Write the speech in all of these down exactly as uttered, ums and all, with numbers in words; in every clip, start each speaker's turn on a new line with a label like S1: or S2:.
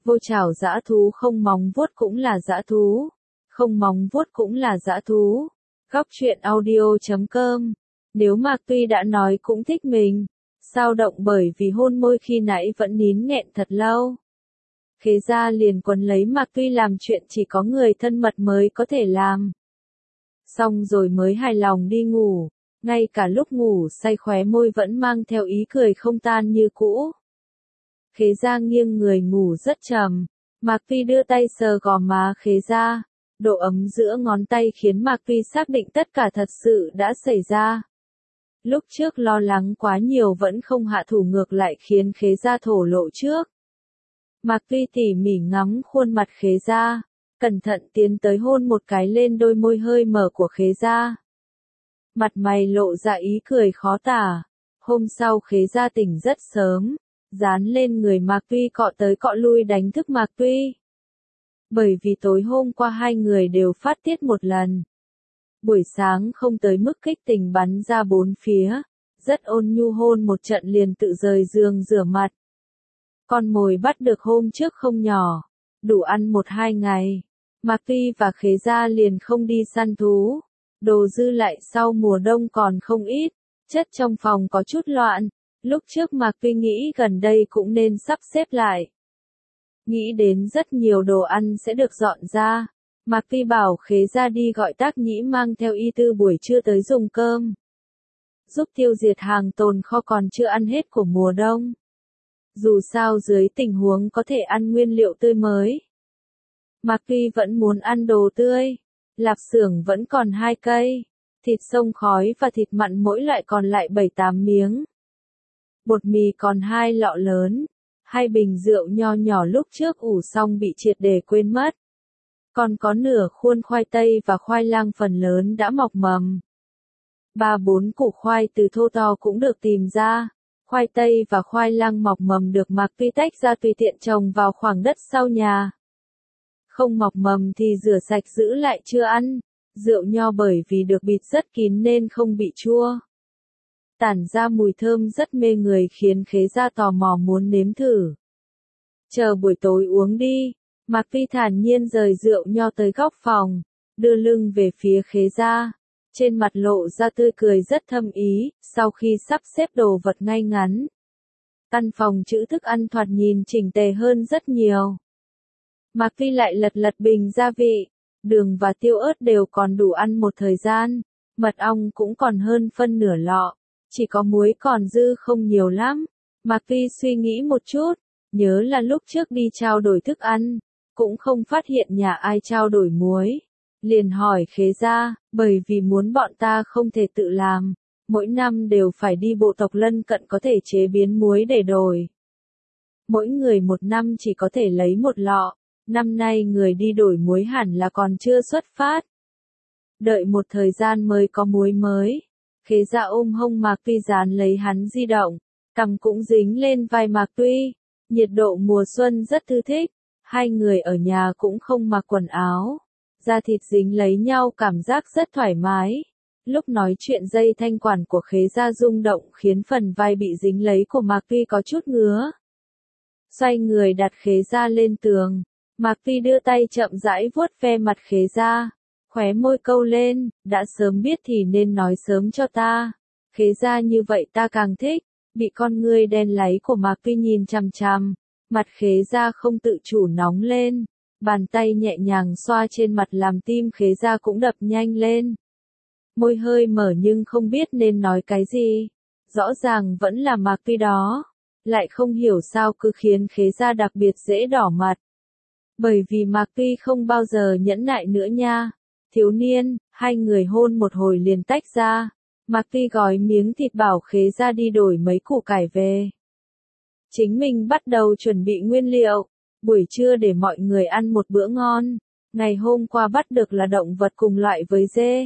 S1: Vô chảo dã thú không móng vuốt cũng là dã thú. Không móng vuốt cũng là dã thú. Góc truyện audio chấm com. Nếu Mạc Tuy đã nói cũng thích mình, sao động bởi vì hôn môi khi nãy vẫn nín nghẹn thật lâu. Khế gia liền quấn lấy Mạc Tuy làm chuyện chỉ có người thân mật mới có thể làm. Xong rồi mới hài lòng đi ngủ, ngay cả lúc ngủ say khóe môi vẫn mang theo ý cười không tan như cũ. Khế gia nghiêng người ngủ rất trầm, Mạc Tuy đưa tay sờ gò má Khế gia, độ ấm giữa ngón tay khiến Mạc Tuy xác định tất cả thật sự đã xảy ra. Lúc trước lo lắng quá nhiều vẫn không hạ thủ ngược lại khiến Khế gia thổ lộ trước. Mạc Tuy tỉ mỉ ngắm khuôn mặt Khế gia, cẩn thận tiến tới hôn một cái lên đôi môi hơi mở của Khế gia. Mặt mày lộ ra ý cười khó tả. Hôm sau Khế gia tỉnh rất sớm, dán lên người Mạc Tuy cọ tới cọ lui đánh thức Mạc Tuy. Bởi vì tối hôm qua hai người đều phát tiết một lần. Buổi sáng không tới mức kích tình bắn ra bốn phía, rất ôn nhu hôn một trận liền tự rời giường rửa mặt. Con mồi bắt được hôm trước không nhỏ, đủ ăn một hai ngày. Mạc Tuy và Khế gia liền không đi săn thú. Đồ dư lại sau mùa đông còn không ít, chất trong phòng có chút loạn. Lúc trước Mạc Tuy nghĩ gần đây cũng nên sắp xếp lại. Nghĩ đến rất nhiều đồ ăn sẽ được dọn ra. Mạc Tuy bảo Khế gia đi gọi Tác Nhĩ mang theo y tư buổi trưa tới dùng cơm. Giúp tiêu diệt hàng tồn kho còn chưa ăn hết của mùa đông. Dù sao dưới tình huống có thể ăn nguyên liệu tươi mới. Mạc Tuy vẫn muốn ăn đồ tươi. Lạp xưởng vẫn còn hai cây. Thịt sông khói và thịt mặn mỗi loại còn lại bảy tám miếng. Bột mì còn hai lọ lớn. Hai bình rượu nho nhỏ lúc trước ủ xong bị triệt để quên mất. Còn có nửa khuôn khoai tây và khoai lang phần lớn đã mọc mầm. Ba bốn củ khoai từ thô to cũng được tìm ra. Khoai tây và khoai lang mọc mầm được Mạc Tuy tách ra tùy tiện trồng vào khoảng đất sau nhà. Không mọc mầm thì rửa sạch giữ lại chưa ăn. Rượu nho bởi vì được bịt rất kín nên không bị chua. Tản ra mùi thơm rất mê người khiến Khế gia tò mò muốn nếm thử. Chờ buổi tối uống đi. Mạc Tuy thản nhiên rời rượu nho tới góc phòng, đưa lưng về phía Khế gia. Trên mặt lộ ra tươi cười rất thâm ý, sau khi sắp xếp đồ vật ngay ngắn. Căn phòng trữ thức ăn thoạt nhìn chỉnh tề hơn rất nhiều. Mạc Tuy lại lật lật bình gia vị, đường và tiêu ớt đều còn đủ ăn một thời gian, mật ong cũng còn hơn phân nửa lọ, chỉ có muối còn dư không nhiều lắm. Mạc Tuy suy nghĩ một chút, nhớ là lúc trước đi trao đổi thức ăn, cũng không phát hiện nhà ai trao đổi muối. Liền hỏi Khế gia, bởi vì muốn bọn ta không thể tự làm, mỗi năm đều phải đi bộ tộc lân cận có thể chế biến muối để đổi. Mỗi người một năm chỉ có thể lấy một lọ, năm nay người đi đổi muối hẳn là còn chưa xuất phát. Đợi một thời gian mới có muối mới. Khế gia ôm hông Mạc Tuy dán lấy hắn di động, cằm cũng dính lên vai Mạc Tuy. Nhiệt độ mùa xuân rất thư thích, hai người ở nhà cũng không mặc quần áo. Da thịt dính lấy nhau cảm giác rất thoải mái. Lúc nói chuyện dây thanh quản của Khế gia rung động khiến phần vai bị dính lấy của Mạc Tuy có chút ngứa. Xoay người đặt Khế gia lên tường. Mạc Tuy đưa tay chậm rãi vuốt ve mặt Khế gia. Khóe môi câu lên, đã sớm biết thì nên nói sớm cho ta. Khế gia như vậy ta càng thích. Bị con ngươi đen láy của Mạc Tuy nhìn chằm chằm. Mặt Khế gia không tự chủ nóng lên. Bàn tay nhẹ nhàng xoa trên mặt làm tim Khế gia cũng đập nhanh lên. Môi hơi mở nhưng không biết nên nói cái gì. Rõ ràng vẫn là Mạc Tuy đó. Lại không hiểu sao cứ khiến Khế gia đặc biệt dễ đỏ mặt. Bởi vì Mạc Tuy không bao giờ nhẫn nại nữa nha. Thiếu niên, hai người hôn một hồi liền tách ra. Mạc Tuy gói miếng thịt bảo Khế gia đi đổi mấy củ cải về. Chính mình bắt đầu chuẩn bị nguyên liệu. Buổi trưa để mọi người ăn một bữa ngon. Ngày hôm qua bắt được là động vật cùng loại với dê.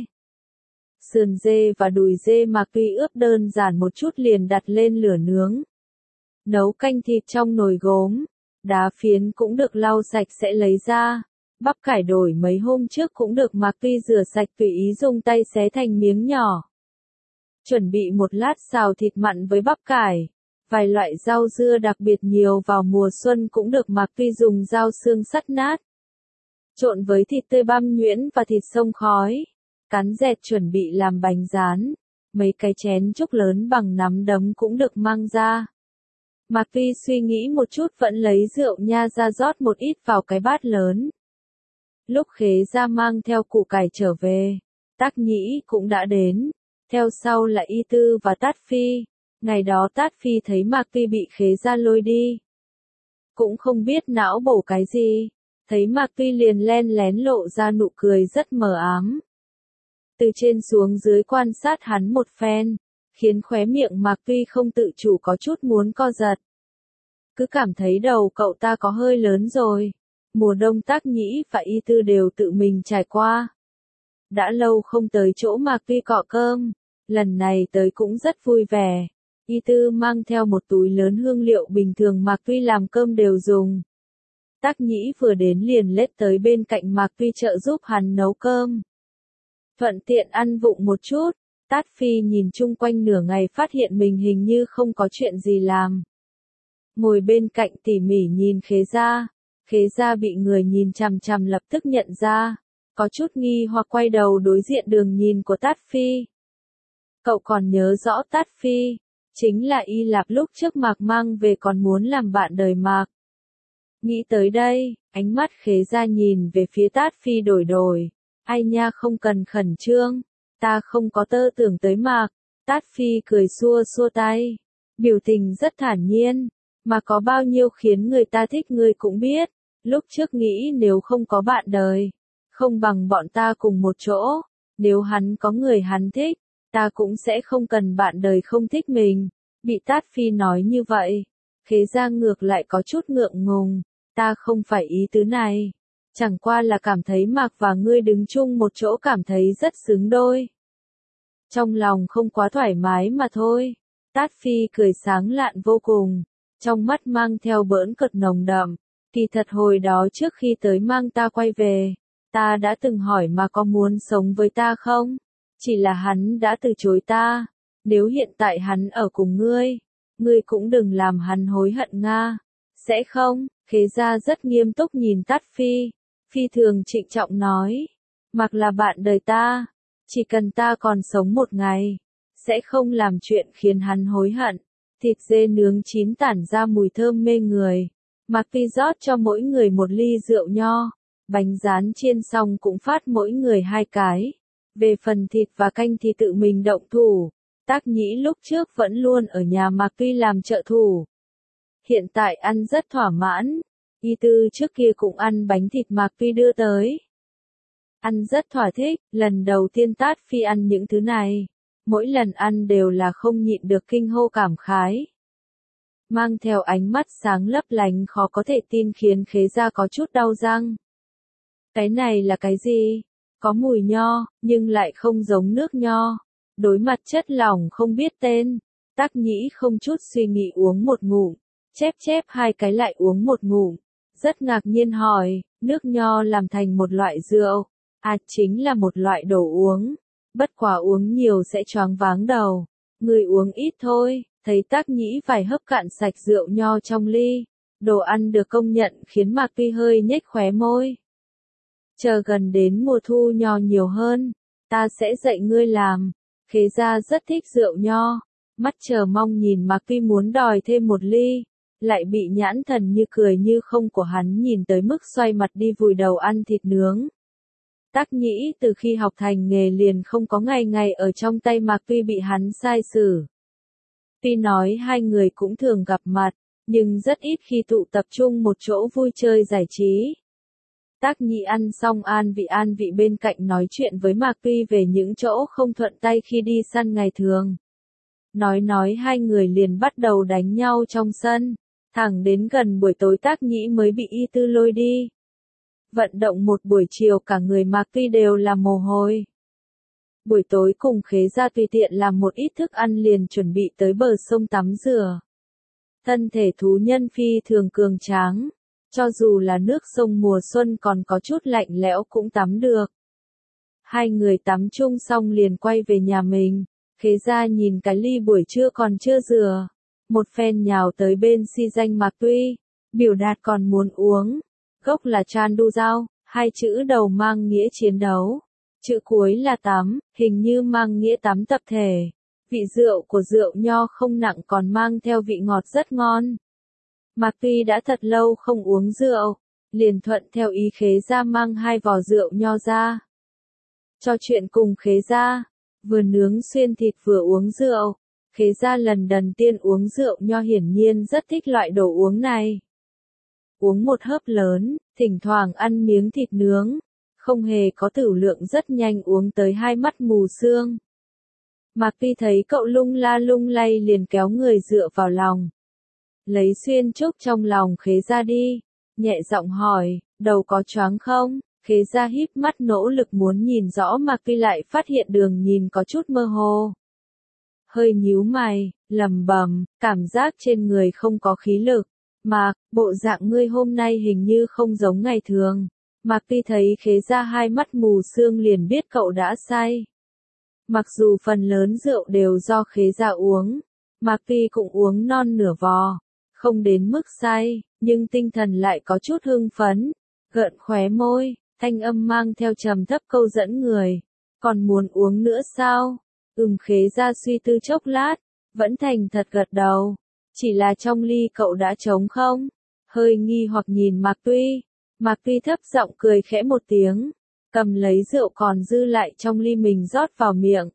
S1: Sườn dê và đùi dê Mạc Tuy ướp đơn giản một chút liền đặt lên lửa nướng. Nấu canh thịt trong nồi gốm. Đá phiến cũng được lau sạch sẽ lấy ra. Bắp cải đổi mấy hôm trước cũng được Mạc Tuy rửa sạch tùy ý dùng tay xé thành miếng nhỏ. Chuẩn bị một lát xào thịt mặn với bắp cải. Vài loại rau dưa đặc biệt nhiều vào mùa xuân cũng được Mạc Tuy dùng dao xương sắt nát. Trộn với thịt tươi băm nhuyễn và thịt xông khói. Cán dẹt chuẩn bị làm bánh rán. Mấy cái chén trúc lớn bằng nắm đấm cũng được mang ra. Mạc Tuy suy nghĩ một chút vẫn lấy rượu nha ra rót một ít vào cái bát lớn. Lúc Khế Gia mang theo củ cải trở về, Tác Nhĩ cũng đã đến. Theo sau là Y Tư và Tát Phi. Ngày đó Tát Phi thấy Mạc Tuy bị Khế Gia lôi đi. Cũng không biết não bổ cái gì. Thấy Mạc Tuy liền len lén lộ ra nụ cười rất mờ ám. Từ trên xuống dưới quan sát hắn một phen, khiến khóe miệng Mạc Tuy không tự chủ có chút muốn co giật. Cứ cảm thấy đầu cậu ta có hơi lớn rồi. Mùa đông Tác Nhĩ và Y Tư đều tự mình trải qua. Đã lâu không tới chỗ Mạc Tuy cọ cơm, lần này tới cũng rất vui vẻ. Y Tư mang theo một túi lớn hương liệu bình thường Mạc Tuy làm cơm đều dùng. Tác Nhĩ vừa đến liền lết tới bên cạnh Mạc Tuy trợ giúp hắn nấu cơm. Thuận tiện ăn vụng một chút, Tát Phi nhìn chung quanh nửa ngày phát hiện mình hình như không có chuyện gì làm. Ngồi bên cạnh tỉ mỉ nhìn Khế Gia, Khế Gia bị người nhìn chằm chằm lập tức nhận ra, có chút nghi hoặc quay đầu đối diện đường nhìn của Tát Phi. Cậu còn nhớ rõ Tát Phi, chính là Y Lạp lúc trước Mạc mang về còn muốn làm bạn đời Mạc. Nghĩ tới đây, ánh mắt Khế Gia nhìn về phía Tát Phi đổi đổi. Ai nha không cần khẩn trương, ta không có tơ tưởng tới Mạc. Tát Phi cười xua xua tay, biểu tình rất thản nhiên, mà có bao nhiêu khiến người ta thích ngươi cũng biết. Lúc trước nghĩ nếu không có bạn đời, không bằng bọn ta cùng một chỗ, nếu hắn có người hắn thích, ta cũng sẽ không cần bạn đời không thích mình. Bị Tát Phi nói như vậy, Khế Gia ngược lại có chút ngượng ngùng, ta không phải ý tứ này. Chẳng qua là cảm thấy Mạc và ngươi đứng chung một chỗ cảm thấy rất xứng đôi. Trong lòng không quá thoải mái mà thôi. Tát Phi cười sáng lạn vô cùng, trong mắt mang theo bỡn cợt nồng đậm. Kỳ thật hồi đó trước khi tới mang ta quay về, ta đã từng hỏi mà có muốn sống với ta không? Chỉ là hắn đã từ chối ta. Nếu hiện tại hắn ở cùng ngươi, ngươi cũng đừng làm hắn hối hận nga. Sẽ không? Khế Gia rất nghiêm túc nhìn Tát Phi. Phi thường trịnh trọng nói, Mạc là bạn đời ta, chỉ cần ta còn sống một ngày, sẽ không làm chuyện khiến hắn hối hận. Thịt dê nướng chín tản ra mùi thơm mê người. Mạc Phi rót cho mỗi người một ly rượu nho, bánh rán chiên xong cũng phát mỗi người hai cái. Về phần thịt và canh thì tự mình động thủ. Tác Nhĩ lúc trước vẫn luôn ở nhà Mạc Tuy làm trợ thủ. Hiện tại ăn rất thỏa mãn. Y Tư trước kia cũng ăn bánh thịt Mạc Tuy đưa tới. Ăn rất thỏa thích, lần đầu tiên Tát Phi ăn những thứ này. Mỗi lần ăn đều là không nhịn được kinh hô cảm khái. Mang theo ánh mắt sáng lấp lánh khó có thể tin khiến Khế Gia có chút đau răng. Cái này là cái gì? Có mùi nho, nhưng lại không giống nước nho. Đối mặt chất lỏng không biết tên. Tác Nhĩ không chút suy nghĩ uống một ngụm. Chép chép hai cái lại uống một ngụm. Rất ngạc nhiên hỏi, nước nho làm thành một loại rượu. À chính là một loại đồ uống. Bất quá uống nhiều sẽ choáng váng đầu. Người uống ít thôi. Thấy Tác Nhĩ phải hấp cạn sạch rượu nho trong ly. Đồ ăn được công nhận khiến Mạc Tuy hơi nhếch khóe môi. Chờ gần đến mùa thu nho nhiều hơn, ta sẽ dạy ngươi làm. Khế Gia rất thích rượu nho. Mắt chờ mong nhìn Mạc Tuy muốn đòi thêm một ly. Lại bị nhãn thần như cười như không của hắn nhìn tới mức xoay mặt đi vùi đầu ăn thịt nướng. Tác Nhĩ từ khi học thành nghề liền không có ngày ngày ở trong tay Mạc Tuy bị hắn sai xử. Tuy nói hai người cũng thường gặp mặt, nhưng rất ít khi tụ tập trung một chỗ vui chơi giải trí. Tác Nhĩ ăn xong an vị an vị bên cạnh nói chuyện với Mạc Tuy về những chỗ không thuận tay khi đi săn ngày thường. Nói nói hai người liền bắt đầu đánh nhau trong sân. Thẳng đến gần buổi tối Tác Nhĩ mới bị Y Tư lôi đi. Vận động một buổi chiều cả người Mạc Tuy đều là mồ hôi. Buổi tối cùng Khế Gia tùy tiện làm một ít thức ăn liền chuẩn bị tới bờ sông tắm rửa. Thân thể thú nhân phi thường cường tráng. Cho dù là nước sông mùa xuân còn có chút lạnh lẽo cũng tắm được. Hai người tắm chung xong liền quay về nhà mình. Khế Gia nhìn cái ly buổi trưa còn chưa rửa. một phen nhào tới bên si danh Mạc Tuy, biểu đạt còn muốn uống. Gốc là Chan Du Giao, hai chữ đầu mang nghĩa chiến đấu. Chữ cuối là tắm, hình như mang nghĩa tắm tập thể. Vị rượu của rượu nho không nặng còn mang theo vị ngọt rất ngon. Mạc Tuy đã thật lâu không uống rượu, liền thuận theo ý Khế Gia mang hai vò rượu nho ra. Trò chuyện cùng Khế Gia, vừa nướng xuyên thịt vừa uống rượu. Khế Gia lần đầu tiên uống rượu nho hiển nhiên rất thích loại đồ uống này. Uống một hớp lớn, thỉnh thoảng ăn miếng thịt nướng, không hề có tửu lượng rất nhanh uống tới hai mắt mù sương. Mạc Tuy thấy cậu lung la lung lay liền kéo người dựa vào lòng. Lấy xuyên trúc trong lòng Khế Gia đi, nhẹ giọng hỏi, đầu có choáng không? Khế Gia híp mắt nỗ lực muốn nhìn rõ Mạc Tuy lại phát hiện đường nhìn có chút mơ hồ. Hơi nhíu mày, lẩm bẩm, cảm giác trên người không có khí lực. Mạc, bộ dạng ngươi hôm nay hình như không giống ngày thường. Mạc Tuy thấy Khế Gia hai mắt mù sương liền biết cậu đã say. Mặc dù phần lớn rượu đều do Khế Gia uống, Mạc Tuy cũng uống non nửa vò, không đến mức say, nhưng tinh thần lại có chút hưng phấn, gợn khóe môi, thanh âm mang theo trầm thấp câu dẫn người. Còn muốn uống nữa sao? Ừm. Khế Gia suy tư chốc lát, vẫn thành thật gật đầu. Chỉ là trong ly cậu đã trống không? Hơi nghi hoặc nhìn Mạc Tuy. Mạc Tuy thấp giọng cười khẽ một tiếng, cầm lấy rượu còn dư lại trong ly mình rót vào miệng.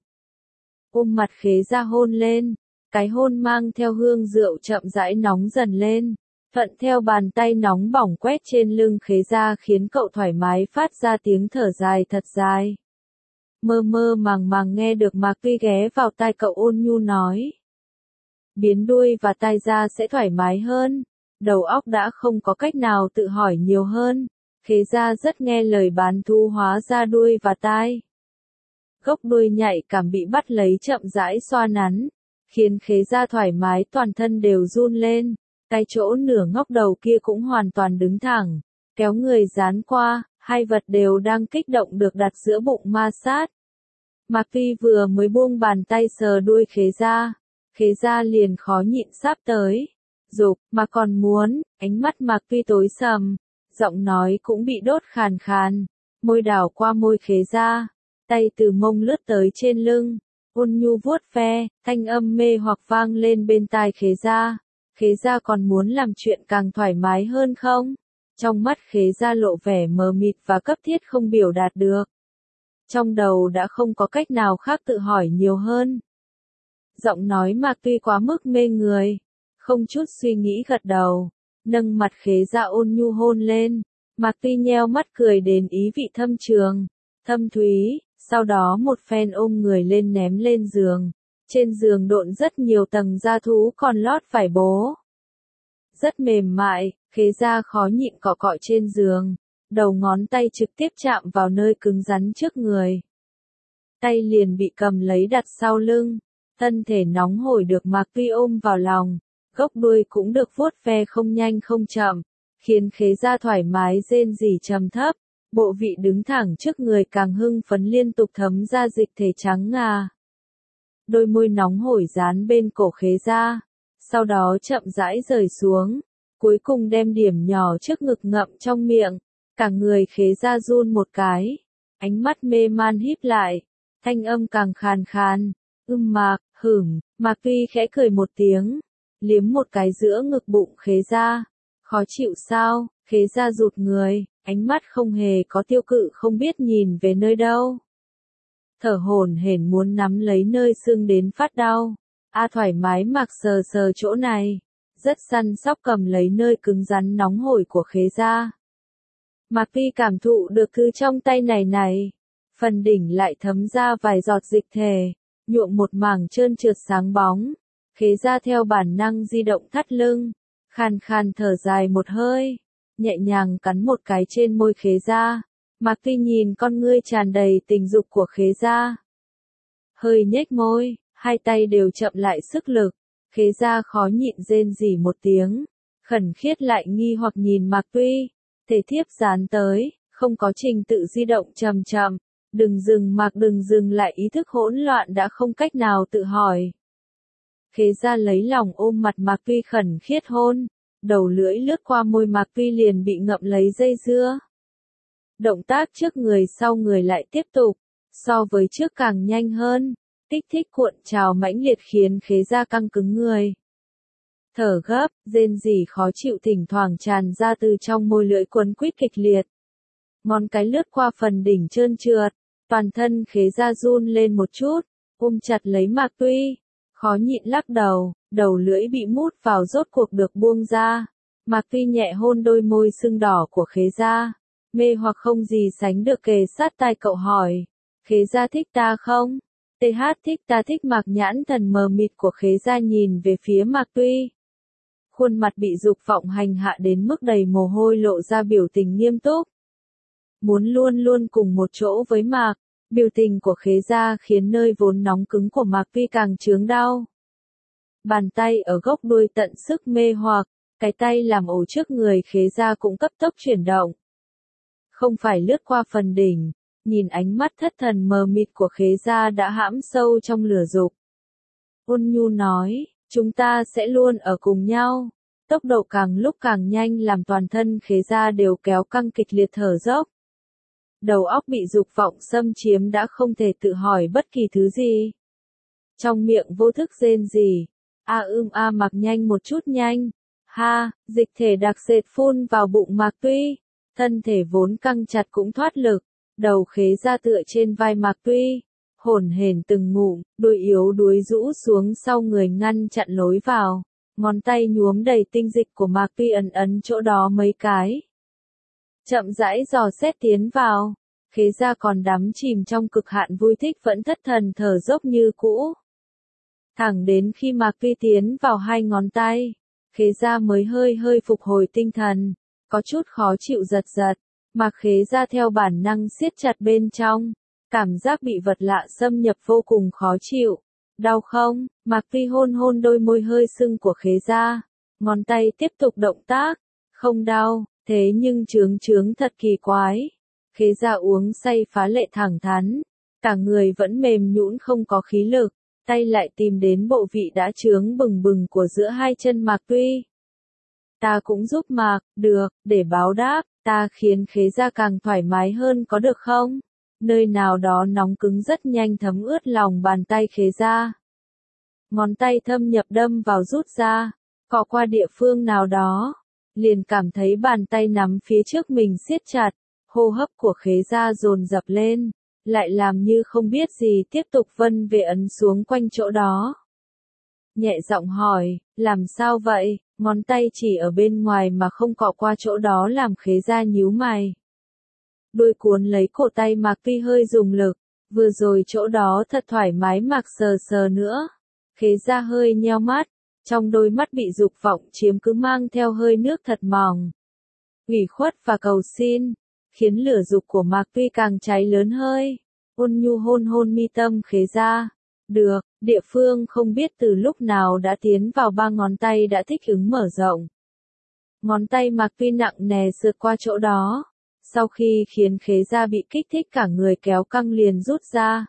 S1: Ôm mặt Khế Gia hôn lên, cái hôn mang theo hương rượu chậm rãi nóng dần lên, thuận theo bàn tay nóng bỏng quét trên lưng Khế Gia khiến cậu thoải mái phát ra tiếng thở dài thật dài. Mơ mơ màng màng nghe được Mạc Tuy ghé vào tai cậu ôn nhu nói. Biến đuôi và tai ra sẽ thoải mái hơn. Đầu óc đã không có cách nào tự hỏi nhiều hơn. Khế Gia rất nghe lời bán thu hóa ra đuôi và tai. Gốc đuôi nhạy cảm bị bắt lấy chậm rãi xoa nắn, khiến Khế Gia thoải mái toàn thân đều run lên. Cái chỗ nửa ngóc đầu kia cũng hoàn toàn đứng thẳng, kéo người dán qua, hai vật đều đang kích động được đặt giữa bụng ma sát. Mạc Tuy vừa mới buông bàn tay sờ đuôi Khế Gia, Khế Gia liền khó nhịn sắp tới. Dục, mà còn muốn, ánh mắt Mạc Tuy tối sầm, giọng nói cũng bị đốt khàn khàn, môi đảo qua môi Khế Gia, tay từ mông lướt tới trên lưng, ôn nhu vuốt ve, thanh âm mê hoặc vang lên bên tai Khế Gia. Khế Gia còn muốn làm chuyện càng thoải mái hơn không? Trong mắt Khế Gia lộ vẻ mờ mịt và cấp thiết không biểu đạt được. Trong đầu đã không có cách nào khác tự hỏi nhiều hơn. Giọng nói Mạc Tuy quá mức mê người, không chút suy nghĩ gật đầu, nâng mặt Khế Gia ôn nhu hôn lên. Mạc Tuy nheo mắt cười đến ý vị thâm trường, thâm thúy, sau đó một phen ôm người lên ném lên giường. Trên giường độn rất nhiều tầng da thú còn lót vải bố. Rất mềm mại, Khế Gia khó nhịn cọ cọ trên giường, đầu ngón tay trực tiếp chạm vào nơi cứng rắn trước người. Tay liền bị cầm lấy đặt sau lưng, thân thể nóng hổi được Mạc Tuy ôm vào lòng, gốc đuôi cũng được vuốt ve không nhanh không chậm, khiến Khế Gia thoải mái rên rỉ trầm thấp, bộ vị đứng thẳng trước người càng hưng phấn liên tục thấm ra dịch thể trắng ngà. Đôi môi nóng hổi dán bên cổ Khế Gia, sau đó chậm rãi rời xuống, cuối cùng đem điểm nhỏ trước ngực ngậm trong miệng, cả người Khế Gia run một cái, ánh mắt mê man híp lại, thanh âm càng khàn khàn, ưm Mạc, hửm, Mạc Tuy khẽ cười một tiếng, liếm một cái giữa ngực bụng Khế Gia, khó chịu sao? Khế Gia rụt người, ánh mắt không hề có tiêu cự không biết nhìn về nơi đâu. Thở hổn hển muốn nắm lấy nơi xương đến phát đau. A thoải mái Mạc sờ sờ chỗ này, rất săn sóc cầm lấy nơi cứng rắn nóng hổi của Khế Gia. Mạc Tuy cảm thụ được thứ trong tay này này, phần đỉnh lại thấm ra vài giọt dịch thể, nhuộm một mảng trơn trượt sáng bóng. Khế Gia theo bản năng di động thắt lưng, khàn khàn thở dài một hơi, nhẹ nhàng cắn một cái trên môi Khế Gia. Mạc Tuy nhìn con ngươi tràn đầy tình dục của Khế Gia, hơi nhếch môi, hai tay đều chậm lại sức lực. Khế Gia khó nhịn rên rỉ một tiếng, khẩn khiết lại nghi hoặc nhìn Mạc Tuy. Thể thiếp dán tới, không có trình tự di động chậm chậm, đừng dừng Mạc đừng dừng lại, ý thức hỗn loạn đã không cách nào tự hỏi. Khế Gia lấy lòng ôm mặt Mạc Tuy khẩn khiết hôn, đầu lưỡi lướt qua môi Mạc Tuy liền bị ngậm lấy dây dưa. Động tác trước người sau người lại tiếp tục, so với trước càng nhanh hơn, kích thích cuộn trào mãnh liệt khiến Khế Gia căng cứng người. Thở gấp, rên rỉ khó chịu thỉnh thoảng tràn ra từ trong môi lưỡi quấn quýt kịch liệt. Ngón cái lướt qua phần đỉnh trơn trượt, toàn thân Khế Gia run lên một chút, ôm chặt lấy Mạc Tuy, khó nhịn lắc đầu, đầu lưỡi bị mút vào rốt cuộc được buông ra. Mạc Tuy nhẹ hôn đôi môi sưng đỏ của Khế Gia, mê hoặc không gì sánh được kề sát tai cậu hỏi, Khế Gia thích ta không? tê hát thích ta thích. Mạc nhãn thần mờ mịt của Khế Gia nhìn về phía Mạc Tuy. Khuôn mặt bị dục vọng hành hạ đến mức đầy mồ hôi lộ ra biểu tình nghiêm túc. Muốn luôn luôn cùng một chỗ với Mạc, biểu tình của Khế Gia khiến nơi vốn nóng cứng của Mạc Tuy càng chướng đau. Bàn tay ở gốc đuôi tận sức mê hoặc, cái tay làm ổ trước người Khế Gia cũng cấp tốc chuyển động. Không phải lướt qua phần đỉnh, nhìn ánh mắt thất thần mờ mịt của Khế Gia đã hãm sâu trong lửa dục. Ôn nhu nói, chúng ta sẽ luôn ở cùng nhau. Tốc độ càng lúc càng nhanh làm toàn thân Khế Gia đều kéo căng kịch liệt thở dốc. Đầu óc bị dục vọng xâm chiếm đã không thể tự hỏi bất kỳ thứ gì. Trong miệng vô thức rên rỉ, a ưm a Mạc nhanh một chút nhanh, ha, dịch thể đặc sệt phun vào bụng Mạc Tuy, thân thể vốn căng chặt cũng thoát lực, đầu Khế Gia tựa trên vai Mạc Tuy, hổn hển từng ngụm, đôi yếu đuối rũ xuống sau người ngăn chặn lối vào, ngón tay nhuốm đầy tinh dịch của Mạc Tuy ấn ấn chỗ đó mấy cái. Chậm rãi dò xét tiến vào, Khế Gia còn đắm chìm trong cực hạn vui thích vẫn thất thần thở dốc như cũ. Thẳng đến khi Mạc Tuy tiến vào hai ngón tay, Khế Gia mới hơi hơi phục hồi tinh thần, có chút khó chịu giật giật, Mạc Khế Gia theo bản năng siết chặt bên trong, cảm giác bị vật lạ xâm nhập vô cùng khó chịu. Đau không? Mạc Tuy hôn hôn đôi môi hơi sưng của Khế Gia, ngón tay tiếp tục động tác, không đau, thế nhưng chướng chướng thật kỳ quái. Khế Gia uống say phá lệ thẳng thắn, cả người vẫn mềm nhũn không có khí lực, tay lại tìm đến bộ vị đã chướng bừng bừng của giữa hai chân Mạc Tuy. Ta cũng giúp Mạc, được, để báo đáp, ta khiến Khế Gia càng thoải mái hơn có được không? Nơi nào đó nóng cứng rất nhanh thấm ướt lòng bàn tay Khế Gia. Ngón tay thâm nhập đâm vào rút ra, cọ qua địa phương nào đó, liền cảm thấy bàn tay nắm phía trước mình siết chặt, hô hấp của Khế Gia dồn dập lên, lại làm như không biết gì tiếp tục vân về ấn xuống quanh chỗ đó. Nhẹ giọng hỏi, làm sao vậy? Ngón tay chỉ ở bên ngoài mà không cọ qua chỗ đó làm Khế Gia nhíu mày. Đôi cuốn lấy cổ tay Mạc Tuy hơi dùng lực, vừa rồi chỗ đó thật thoải mái Mạc sờ sờ nữa. Khế Gia hơi nheo mắt, trong đôi mắt bị dục vọng chiếm cứ mang theo hơi nước thật mỏng. Ủy khuất và cầu xin, khiến lửa dục của Mạc Tuy càng cháy lớn hơi. Ôn nhu hôn hôn mi tâm Khế Gia. Được, địa phương không biết từ lúc nào đã tiến vào ba ngón tay đã thích ứng mở rộng. Ngón tay Mạc Tuy nặng nề sượt qua chỗ đó. Sau khi khiến Khế Gia bị kích thích cả người kéo căng liền rút ra.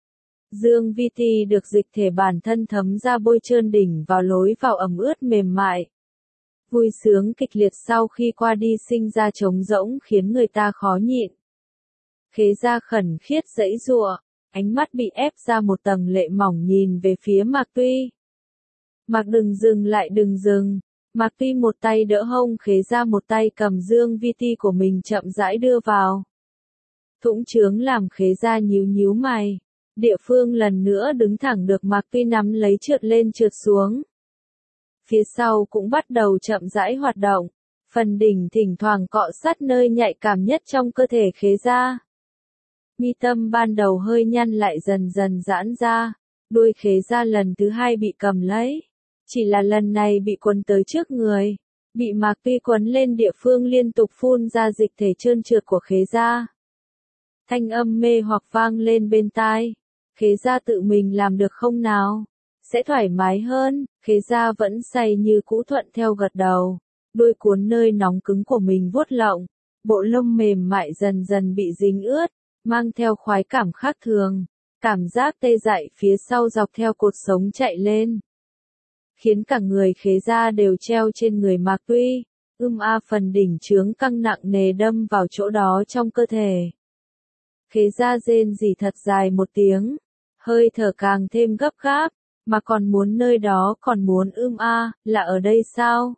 S1: Dương vi ti được dịch thể bản thân thấm ra bôi trơn đỉnh vào lối vào ẩm ướt mềm mại. Vui sướng kịch liệt sau khi qua đi sinh ra trống rỗng khiến người ta khó nhịn. Khế Gia khẩn khiết giãy giụa, ánh mắt bị ép ra một tầng lệ mỏng nhìn về phía Mạc Tuy. Mạc đừng dừng lại đừng dừng. Mạc Tuy một tay đỡ hông Khế Gia một tay cầm dương vi ti của mình chậm rãi đưa vào. Thũng chướng làm Khế Gia nhíu nhíu mày. Địa phương lần nữa đứng thẳng được Mạc Tuy nắm lấy trượt lên trượt xuống. Phía sau cũng bắt đầu chậm rãi hoạt động. Phần đỉnh thỉnh thoảng cọ sát nơi nhạy cảm nhất trong cơ thể Khế Gia. Mi tâm ban đầu hơi nhăn lại dần dần giãn ra. Đuôi Khế Gia lần thứ hai bị cầm lấy. Chỉ là lần này bị quấn tới trước người. Bị Mạc Tuy quấn lên địa phương liên tục phun ra dịch thể trơn trượt của Khế Gia. Thanh âm mê hoặc vang lên bên tai. Khế Gia tự mình làm được không nào? Sẽ thoải mái hơn. Khế Gia vẫn say như cũ thuận theo gật đầu. Đôi cuốn nơi nóng cứng của mình vuốt lộng. Bộ lông mềm mại dần dần bị dính ướt. Mang theo khoái cảm khác thường. Cảm giác tê dại phía sau dọc theo cột sống chạy lên. khiến cả người Khế Gia đều treo trên người Mạc Tuy. Ưm a phần đỉnh trướng căng nặng nề đâm vào chỗ đó trong cơ thể. Khế Gia rên rỉ thật dài một tiếng, hơi thở càng thêm gấp gáp, mà còn muốn nơi đó còn muốn ưm a, là ở đây sao?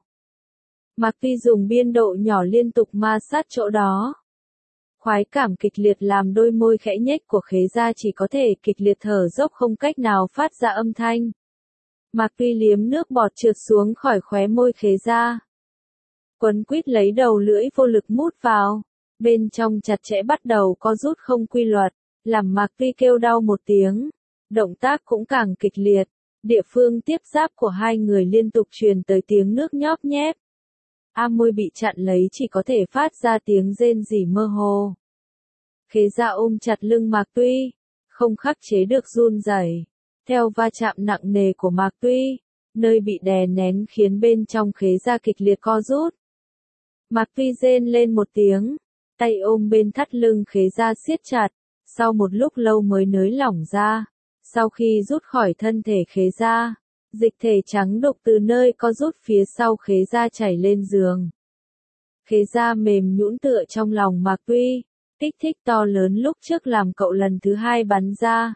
S1: Mạc Tuy dùng biên độ nhỏ liên tục ma sát chỗ đó. Khoái cảm kịch liệt làm đôi môi khẽ nhếch của Khế Gia chỉ có thể kịch liệt thở dốc không cách nào phát ra âm thanh. Mạc Tuy liếm nước bọt trượt xuống khỏi khóe môi Khế Gia. Quấn quýt lấy đầu lưỡi vô lực mút vào, bên trong chặt chẽ bắt đầu co rút không quy luật, làm Mạc Tuy kêu đau một tiếng. Động tác cũng càng kịch liệt, địa phương tiếp giáp của hai người liên tục truyền tới tiếng nước nhóp nhép. A môi bị chặn lấy chỉ có thể phát ra tiếng rên rỉ mơ hồ. Khế Gia ôm chặt lưng Mạc Tuy, không khắc chế được run rẩy. Theo va chạm nặng nề của Mạc Tuy, nơi bị đè nén khiến bên trong Khế Gia kịch liệt co rút. Mạc Tuy rên lên một tiếng, tay ôm bên thắt lưng Khế Gia siết chặt, sau một lúc lâu mới nới lỏng ra. Sau khi rút khỏi thân thể Khế Gia, dịch thể trắng đục từ nơi co rút phía sau Khế Gia chảy lên giường. Khế Gia mềm nhũn tựa trong lòng Mạc Tuy, kích thích to lớn lúc trước làm cậu lần thứ hai bắn ra.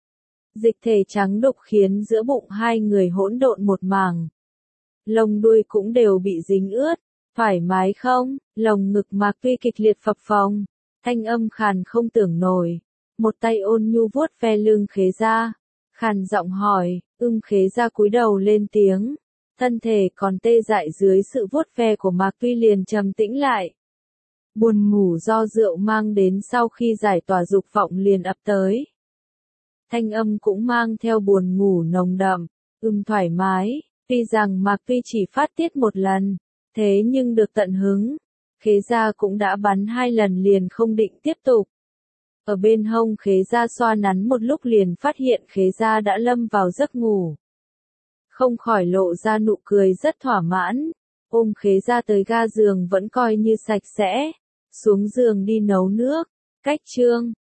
S1: Dịch thể trắng đục khiến giữa bụng hai người hỗn độn một mảng. Lông đuôi cũng đều bị dính ướt, thoải mái không? Lồng ngực Mạc Tuy kịch liệt phập phồng, thanh âm khàn không tưởng nổi. Một tay ôn nhu vuốt ve lưng Khế Gia, khàn giọng hỏi, ưm Khế Gia cúi đầu lên tiếng, thân thể còn tê dại dưới sự vuốt ve của Mạc Tuy liền trầm tĩnh lại. Buồn ngủ do rượu mang đến sau khi giải tỏa dục vọng liền ập tới. Thanh âm cũng mang theo buồn ngủ nồng đậm, ưm thoải mái, tuy rằng Mạc Tuy chỉ phát tiết một lần, thế nhưng được tận hứng. Khế Gia cũng đã bắn hai lần liền không định tiếp tục. Ở bên hông Khế Gia xoa nắn một lúc liền phát hiện Khế Gia đã lâm vào giấc ngủ. Không khỏi lộ ra nụ cười rất thỏa mãn, ôm Khế Gia tới ga giường vẫn coi như sạch sẽ, xuống giường đi nấu nước, cách chương.